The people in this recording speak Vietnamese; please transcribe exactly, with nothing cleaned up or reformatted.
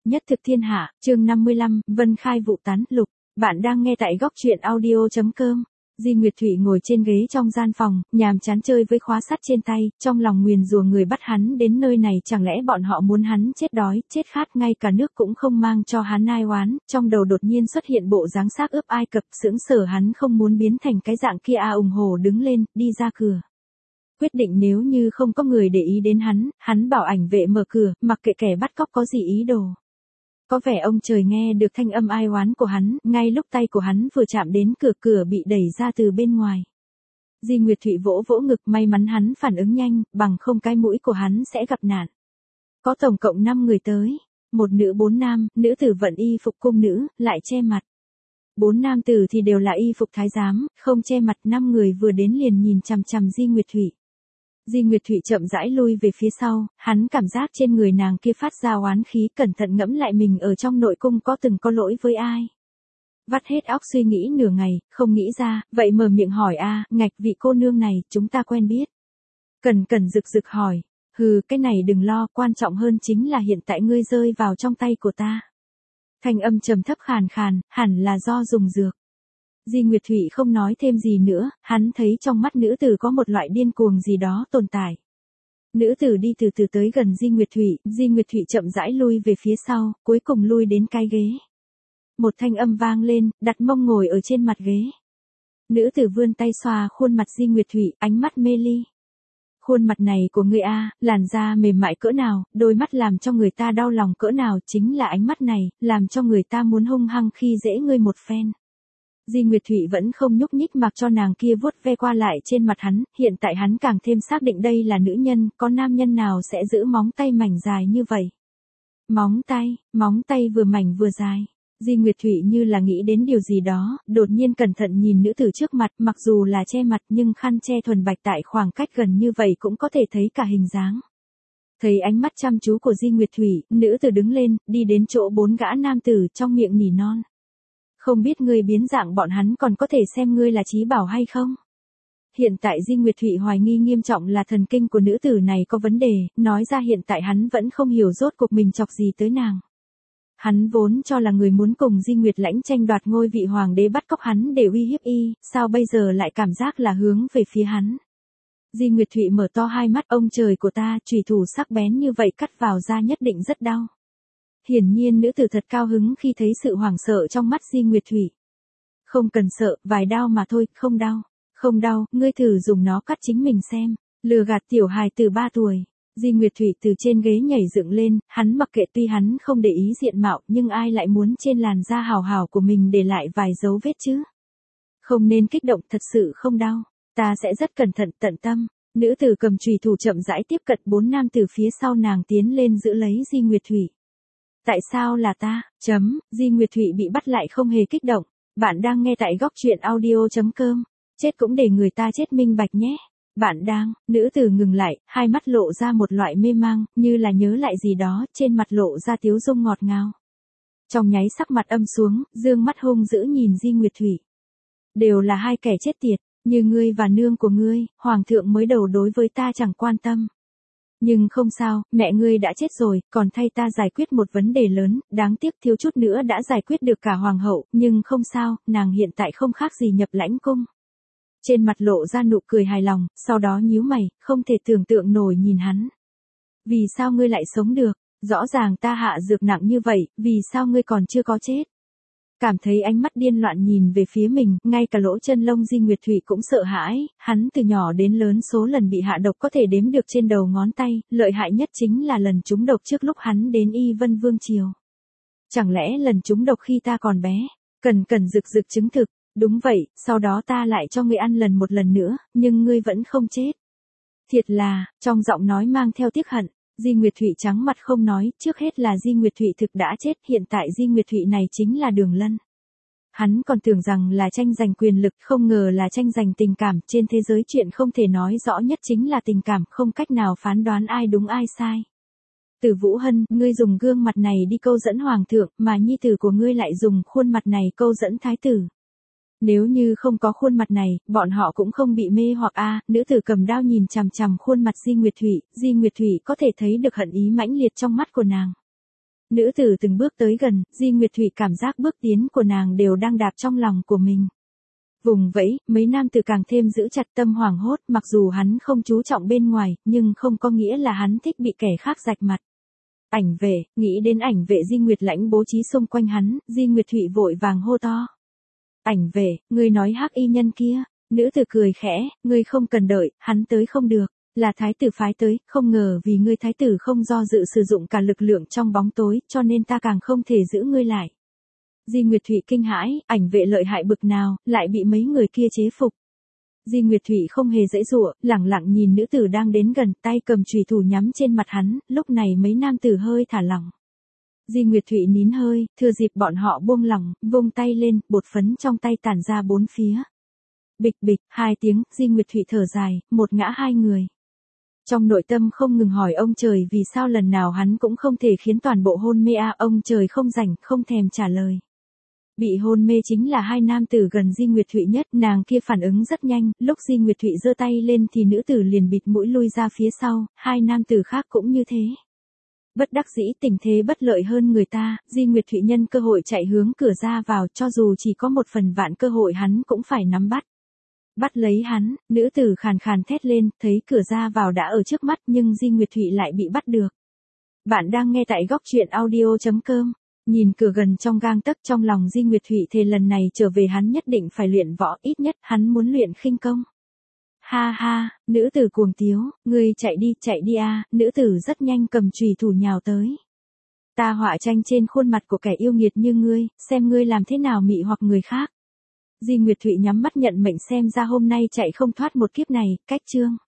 nhất thực thiên hạ, chương năm mươi lăm, Vân Khai vụ tán lục. Bạn đang nghe tại góc truyện audio chấm com. Di Nguyệt Thụy ngồi trên ghế trong gian phòng, nhàm chán chơi với khóa sắt trên tay, trong lòng nguyền rủa người bắt hắn đến nơi này, chẳng lẽ bọn họ muốn hắn chết đói, chết khát, ngay cả nước cũng không mang cho hắn ai oán. Trong đầu đột nhiên xuất hiện bộ dáng xác ướp Ai Cập, sững sờ hắn không muốn biến thành cái dạng kia à ủng hồ đứng lên, đi ra cửa. Quyết định nếu như không có người để ý đến hắn, hắn bảo ảnh vệ mở cửa, mặc kệ kẻ bắt cóc có gì ý đồ. Có vẻ ông trời nghe được thanh âm ai oán của hắn, ngay lúc tay của hắn vừa chạm đến cửa, cửa bị đẩy ra từ bên ngoài. Di Nguyệt Thụy vỗ vỗ ngực, may mắn hắn phản ứng nhanh, bằng không cái mũi của hắn sẽ gặp nạn. Có tổng cộng năm người tới, một nữ bốn nam, nữ tử vận y phục cung nữ, lại che mặt. Bốn nam tử thì đều là y phục thái giám, không che mặt. Năm người vừa đến liền nhìn chằm chằm Di Nguyệt Thụy. Di Nguyệt Thụy chậm rãi lui về phía sau, hắn cảm giác trên người nàng kia phát ra oán khí, cẩn thận ngẫm lại mình ở trong nội cung có từng có lỗi với ai. Vắt hết óc suy nghĩ nửa ngày, không nghĩ ra, vậy mở miệng hỏi a, ngạch vị cô nương này, chúng ta quen biết. Cần Cần rực rực hỏi, hừ, cái này đừng lo, quan trọng hơn chính là hiện tại ngươi rơi vào trong tay của ta. Thanh âm trầm thấp khàn khàn, hẳn là do dùng dược. Di Nguyệt Thụy không nói thêm gì nữa, hắn thấy trong mắt nữ tử có một loại điên cuồng gì đó tồn tại. Nữ tử đi từ từ tới gần Di Nguyệt Thụy, Di Nguyệt Thụy chậm rãi lui về phía sau, cuối cùng lui đến cái ghế. Một thanh âm vang lên, đặt mông ngồi ở trên mặt ghế. Nữ tử vươn tay xoa khuôn mặt Di Nguyệt Thụy, ánh mắt mê ly. Khuôn mặt này của ngươi a, làn da mềm mại cỡ nào, đôi mắt làm cho người ta đau lòng cỡ nào, chính là ánh mắt này, làm cho người ta muốn hung hăng khi dễ ngươi một phen. Di Nguyệt Thụy vẫn không nhúc nhích mặc cho nàng kia vuốt ve qua lại trên mặt hắn, hiện tại hắn càng thêm xác định đây là nữ nhân, có nam nhân nào sẽ giữ móng tay mảnh dài như vậy. Móng tay, móng tay vừa mảnh vừa dài. Di Nguyệt Thụy như là nghĩ đến điều gì đó, đột nhiên cẩn thận nhìn nữ tử trước mặt, mặc dù là che mặt nhưng khăn che thuần bạch tại khoảng cách gần như vậy cũng có thể thấy cả hình dáng. Thấy ánh mắt chăm chú của Di Nguyệt Thụy, nữ tử đứng lên, đi đến chỗ bốn gã nam tử, trong miệng nỉ non. Không biết ngươi biến dạng bọn hắn còn có thể xem ngươi là trí bảo hay không? Hiện tại Di Nguyệt Thụy hoài nghi nghiêm trọng là thần kinh của nữ tử này có vấn đề, nói ra hiện tại hắn vẫn không hiểu rốt cuộc mình chọc gì tới nàng. Hắn vốn cho là người muốn cùng Di Nguyệt Lãnh tranh đoạt ngôi vị hoàng đế bắt cóc hắn để uy hiếp y, sao bây giờ lại cảm giác là hướng về phía hắn. Di Nguyệt Thụy mở to hai mắt, ông trời của ta, chùy thủ sắc bén như vậy cắt vào da nhất định rất đau. Hiển nhiên nữ tử thật cao hứng khi thấy sự hoảng sợ trong mắt Di Nguyệt Thụy. Không cần sợ, vài đau mà thôi, không đau. Không đau, ngươi thử dùng nó cắt chính mình xem. Lừa gạt tiểu hài từ ba tuổi. Di Nguyệt Thụy từ trên ghế nhảy dựng lên, hắn mặc kệ, tuy hắn không để ý diện mạo, nhưng ai lại muốn trên làn da hào hào của mình để lại vài dấu vết chứ. Không nên kích động, thật sự không đau. Ta sẽ rất cẩn thận, tận tâm. Nữ tử cầm chùy thủ chậm rãi tiếp cận bốn nam từ phía sau nàng tiến lên giữ lấy Di Nguyệt Thụy. Tại sao là ta? Chấm, Di Nguyệt Thụy bị bắt lại không hề kích động. Bạn đang nghe tại góc truyện audio chấm com. Chết cũng để người ta chết minh bạch nhé. Bạn đang, nữ tử ngừng lại, hai mắt lộ ra một loại mê mang, như là nhớ lại gì đó, trên mặt lộ ra tiếu dung ngọt ngào. Trong nháy sắc mặt âm xuống, dương mắt hung dữ nhìn Di Nguyệt Thụy. Đều là hai kẻ chết tiệt, như ngươi và nương của ngươi, hoàng thượng mới đầu đối với ta chẳng quan tâm. Nhưng không sao, mẹ ngươi đã chết rồi, còn thay ta giải quyết một vấn đề lớn, đáng tiếc thiếu chút nữa đã giải quyết được cả hoàng hậu, nhưng không sao, nàng hiện tại không khác gì nhập lãnh cung. Trên mặt lộ ra nụ cười hài lòng, sau đó nhíu mày, không thể tưởng tượng nổi nhìn hắn. Vì sao ngươi lại sống được? Rõ ràng ta hạ dược nặng như vậy, vì sao ngươi còn chưa có chết? Cảm thấy ánh mắt điên loạn nhìn về phía mình, ngay cả lỗ chân lông Di Nguyệt Thụy cũng sợ hãi, hắn từ nhỏ đến lớn số lần bị hạ độc có thể đếm được trên đầu ngón tay, lợi hại nhất chính là lần trúng độc trước lúc hắn đến Y Vân Vương Triều. Chẳng lẽ lần trúng độc khi ta còn bé? Cần Cần rực rực chứng thực, đúng vậy, sau đó ta lại cho ngươi ăn lần một lần nữa, nhưng ngươi vẫn không chết. Thiệt là, trong giọng nói mang theo tiếc hận. Di Nguyệt Thụy trắng mặt không nói, trước hết là Di Nguyệt Thụy thực đã chết, hiện tại Di Nguyệt Thụy này chính là Đường Lân. Hắn còn tưởng rằng là tranh giành quyền lực, không ngờ là tranh giành tình cảm, trên thế giới chuyện không thể nói rõ nhất chính là tình cảm, không cách nào phán đoán ai đúng ai sai. Từ Vũ Hân, ngươi dùng gương mặt này đi câu dẫn hoàng thượng, mà nhi tử của ngươi lại dùng khuôn mặt này câu dẫn thái tử. Nếu như không có khuôn mặt này, bọn họ cũng không bị mê hoặc a. Nữ tử cầm đao nhìn chằm chằm khuôn mặt Di Nguyệt Thụy, Di Nguyệt Thụy có thể thấy được hận ý mãnh liệt trong mắt của nàng. Nữ tử từng bước tới gần, Di Nguyệt Thụy cảm giác bước tiến của nàng đều đang đạp trong lòng của mình. Vùng vẫy, mấy nam tử càng thêm giữ chặt tâm hoảng hốt, mặc dù hắn không chú trọng bên ngoài, nhưng không có nghĩa là hắn thích bị kẻ khác rạch mặt. Ảnh vệ, nghĩ đến ảnh vệ Di Nguyệt Lãnh bố trí xung quanh hắn, Di Nguyệt Thụy vội vàng hô to. Ảnh vệ, ngươi nói hắc y nhân kia, nữ tử cười khẽ, ngươi không cần đợi, hắn tới không được, là thái tử phái tới, không ngờ vì ngươi thái tử không do dự sử dụng cả lực lượng trong bóng tối, cho nên ta càng không thể giữ ngươi lại. Di Nguyệt Thụy kinh hãi, ảnh vệ lợi hại bực nào, lại bị mấy người kia chế phục. Di Nguyệt Thụy không hề giãy giụa, lẳng lặng nhìn nữ tử đang đến gần, tay cầm chùy thủ nhắm trên mặt hắn, lúc này mấy nam tử hơi thả lỏng. Di Nguyệt Thụy nín hơi, thừa dịp bọn họ buông lỏng, vung tay lên, bột phấn trong tay tản ra bốn phía. Bịch bịch, hai tiếng, Di Nguyệt Thụy thở dài, một ngã hai người. Trong nội tâm không ngừng hỏi ông trời vì sao lần nào hắn cũng không thể khiến toàn bộ hôn mê a, ông trời không rảnh, không thèm trả lời. Bị hôn mê chính là hai nam tử gần Di Nguyệt Thụy nhất, nàng kia phản ứng rất nhanh, lúc Di Nguyệt Thụy giơ tay lên thì nữ tử liền bịt mũi lui ra phía sau, hai nam tử khác cũng như thế. Bất đắc dĩ tình thế bất lợi hơn người ta, Di Nguyệt Thụy nhân cơ hội chạy hướng cửa ra vào, cho dù chỉ có một phần vạn cơ hội hắn cũng phải nắm bắt. Bắt lấy hắn, nữ tử khàn khàn thét lên, thấy cửa ra vào đã ở trước mắt nhưng Di Nguyệt Thụy lại bị bắt được. Bạn đang nghe tại góc truyện audio chấm com. Nhìn cửa gần trong gang tấc, trong lòng Di Nguyệt Thụy thề lần này trở về hắn nhất định phải luyện võ, ít nhất hắn muốn luyện khinh công. Ha ha, nữ tử cuồng tiếu, ngươi chạy đi, chạy đi a, nữ tử rất nhanh cầm chùy thủ nhào tới. Ta họa tranh trên khuôn mặt của kẻ yêu nghiệt như ngươi, xem ngươi làm thế nào mị hoặc người khác. Di Nguyệt Thụy nhắm mắt nhận mệnh, xem ra hôm nay chạy không thoát một kiếp này, cách chương.